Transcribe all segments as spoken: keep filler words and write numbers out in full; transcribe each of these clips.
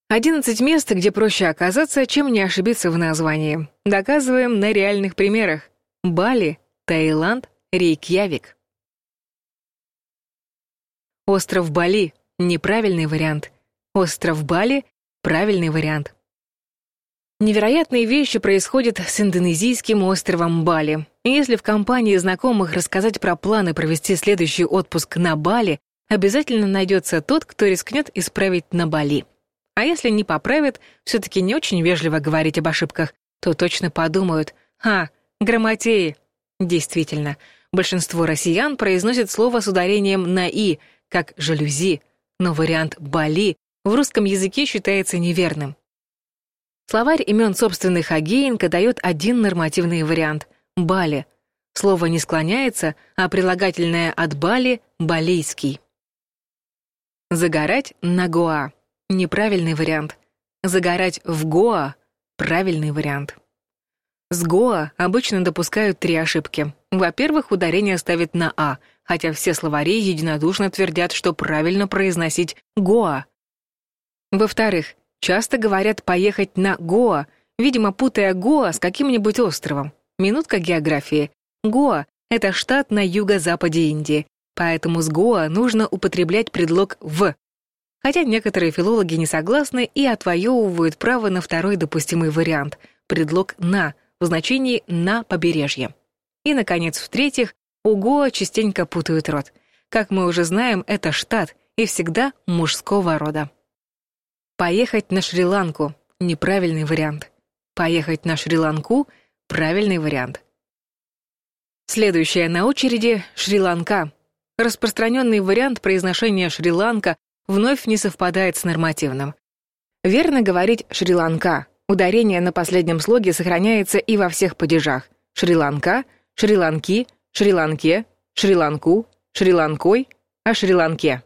одиннадцать мест, где проще оказаться, чем не ошибиться в названии. Доказываем на реальных примерах. Бали, Таиланд, Рейкьявик. Остров Бали — неправильный вариант. Остров Бали — правильный вариант. Невероятные вещи происходят с индонезийским островом Бали. И если в компании знакомых рассказать про планы провести следующий отпуск на Бали, обязательно найдется тот, кто рискнет исправить на Бали. А если не поправят, все-таки не очень вежливо говорить об ошибках, то точно подумают: «Ха, грамотеи». Действительно, большинство россиян произносят слово с ударением на «и», как «жалюзи», но вариант «Бали» в русском языке считается неверным. Словарь имен собственных Агеенко дает один нормативный вариант — Бали. Слово не склоняется, а прилагательное от Бали — балийский. Загорать на Гоа — неправильный вариант. Загорать в Гоа — правильный вариант. С Гоа обычно допускают три ошибки. Во-первых, ударение ставят на «а», хотя все словари единодушно твердят, что правильно произносить «Гоа». Во-вторых, часто говорят «поехать на Гоа», видимо, путая Гоа с каким-нибудь островом. Минутка географии. Гоа — это штат на юго-западе Индии, поэтому с Гоа нужно употреблять предлог «в». Хотя некоторые филологи не согласны и отвоевывают право на второй допустимый вариант — предлог «на» в значении «на побережье». И, наконец, в-третьих, у Гоа частенько путают род. Как мы уже знаем, это штат и всегда мужского рода. Поехать на Шри-Ланку — неправильный вариант. Поехать на Шри-Ланку — правильный вариант. Следующая на очереди — Шри-Ланка. Распространенный вариант произношения Шри-Ланка вновь не совпадает с нормативным. Верно говорить Шри-Ланка. Ударение на последнем слоге сохраняется и во всех падежах. Шри-Ланка, Шри-Ланки, Шри-Ланке, Шри-Ланку, Шри-Ланкой, а Шри-Ланке.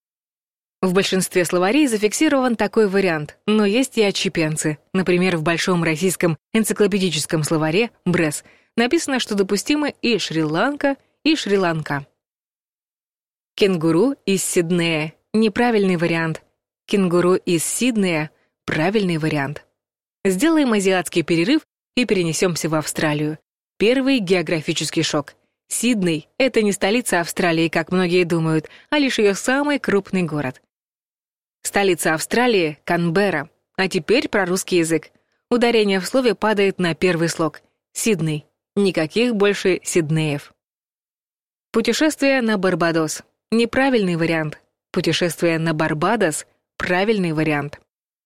В большинстве словарей зафиксирован такой вариант, но есть и отщепенцы. Например, в Большом российском энциклопедическом словаре «Брэс» написано, что допустимы и Шри-Ланка, и Шри-Ланка. Кенгуру из Сиднея — неправильный вариант. Кенгуру из Сиднея — правильный вариант. Сделаем азиатский перерыв и перенесемся в Австралию. Первый географический шок. Сидней — это не столица Австралии, как многие думают, а лишь ее самый крупный город. Столица Австралии — Канберра. А теперь про русский язык. Ударение в слове падает на первый слог. Сидней. Никаких больше Сиднеев. Путешествие на Барбадос. Неправильный вариант. Путешествие на Барбадос — правильный вариант.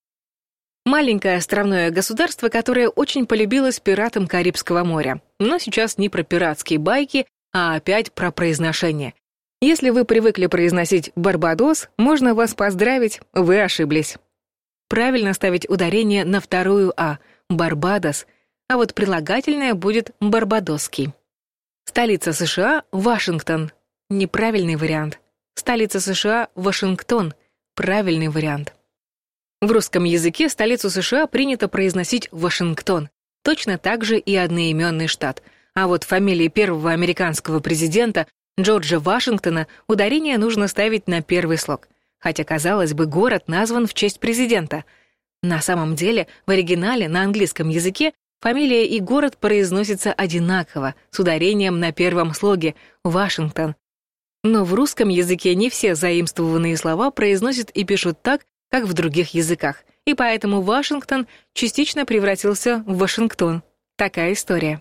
Маленькое островное государство, которое очень полюбилось пиратам Карибского моря. Но сейчас не про пиратские байки, а опять про произношение. Если вы привыкли произносить «Барбадос», можно вас поздравить, вы ошиблись. Правильно ставить ударение на вторую «а» — «Барбадос», а вот прилагательное будет «барбадосский». Столица США — Вашингтон. Неправильный вариант. Столица США — Вашингтон. Правильный вариант. В русском языке столицу США принято произносить Вашингтон. Точно так же и одноименный штат. А вот фамилии первого американского президента Джорджа Вашингтона ударение нужно ставить на первый слог. Хотя, казалось бы, город назван в честь президента. На самом деле, в оригинале на английском языке фамилия и город произносятся одинаково, с ударением на первом слоге «Вашингтон». Но в русском языке не все заимствованные слова произносят и пишут так, как в других языках, и поэтому Вашингтон частично превратился в Вашингтон. Такая история.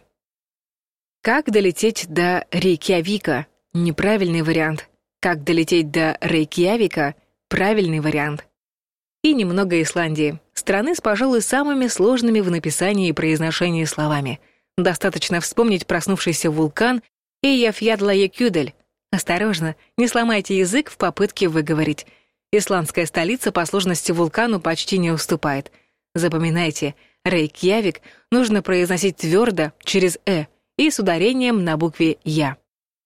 Как долететь до Рейкьявика? Неправильный вариант. Как долететь до Рейкьявика? Правильный вариант. И немного Исландии. Страны с, пожалуй, самыми сложными в написании и произношении словами. Достаточно вспомнить проснувшийся вулкан Эйяфьядлаекюдель. Осторожно, не сломайте язык в попытке выговорить. Исландская столица по сложности вулкану почти не уступает. Запоминайте, Рейкьявик нужно произносить твердо, через «э», и с ударением на букве «я».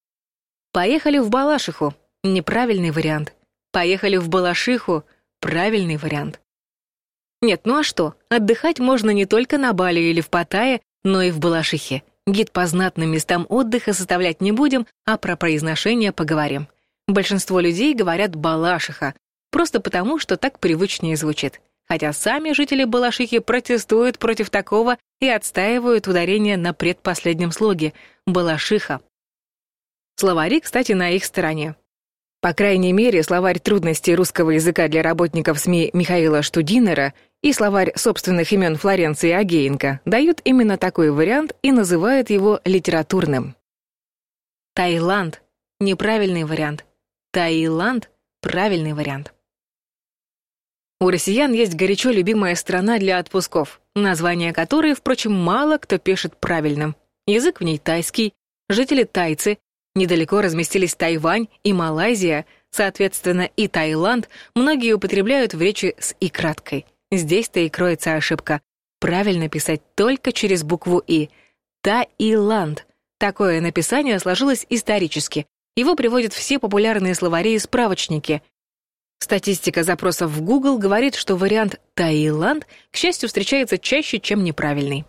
Поехали в Балашиху. Неправильный вариант. Поехали в Балашиху. Правильный вариант. Нет, ну а что? Отдыхать можно не только на Бали или в Паттайе, но и в Балашихе. Гид по знатным местам отдыха составлять не будем, а про произношение поговорим. Большинство людей говорят «Балашиха», просто потому, что так привычнее звучит. хотя сами жители Балашихи протестуют против такого и отстаивают ударение на предпоследнем слоге — Балашиха. Словари, кстати, на их стороне. По крайней мере, словарь трудностей русского языка для работников СМИ Михаила Штудинера и словарь собственных имен Флоренции Агеенко дают именно такой вариант и называют его литературным. Таиланд — неправильный вариант. Таиланд — правильный вариант. У россиян есть горячо любимая страна для отпусков, название которой, впрочем, мало кто пишет правильным. Язык в ней тайский, жители тайцы, недалеко разместились Тайвань и Малайзия, соответственно, и Таиланд многие употребляют в речи с «и» краткой. Здесь-то и кроется ошибка. Правильно писать только через букву «и». Таиланд. Такое написание сложилось исторически. Его приводят все популярные словари и справочники. Статистика запросов в Google говорит, что вариант «Таиланд», к счастью, встречается чаще, чем неправильный.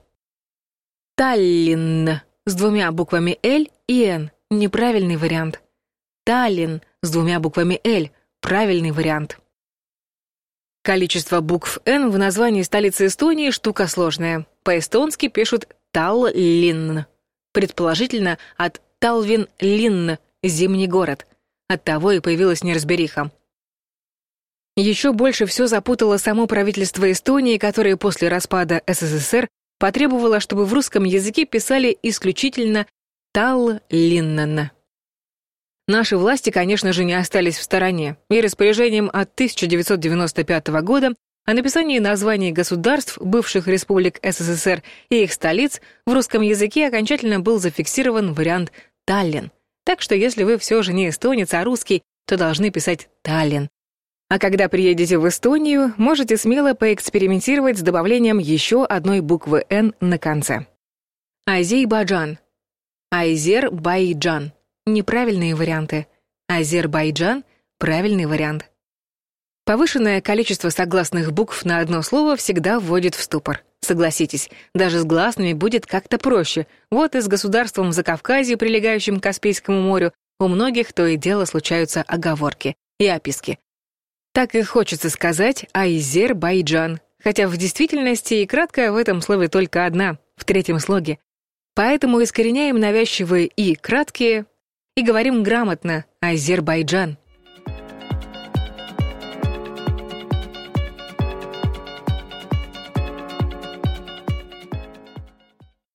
Таллин с двумя буквами «Л» и «Н». Неправильный вариант. Таллин с двумя буквами «Л». Правильный вариант. Количество букв «Н» в названии столицы Эстонии штука сложная. По-эстонски пишут «Таллин». Предположительно, от «Талвин-Линн» — зимний город. Оттого и появилась неразбериха. Еще больше все запутало само правительство Эстонии, которое после распада СССР потребовало, чтобы в русском языке писали исключительно Таллиннен. Наши власти, конечно же, не остались в стороне, и распоряжением от тысяча девятьсот девяносто пятого года о написании названий государств, бывших республик СССР и их столиц в русском языке окончательно был зафиксирован вариант Таллин. Так что если вы все же не эстонец, а русский, то должны писать Таллин. А когда приедете в Эстонию, можете смело поэкспериментировать с добавлением еще одной буквы «Н» на конце. Азербайджан. Азербайджан. Неправильные варианты. Азербайджан — правильный вариант. Повышенное количество согласных букв на одно слово всегда вводит в ступор. Согласитесь, даже с гласными будет как-то проще. Вот и с государством в Закавказье, прилегающим к Каспийскому морю, у многих то и дело случаются оговорки и описки. Так и хочется сказать «Азербайджан», хотя в действительности и краткая в этом слове только одна, в третьем слоге. Поэтому искореняем навязчивые «и» краткие и говорим грамотно «Азербайджан».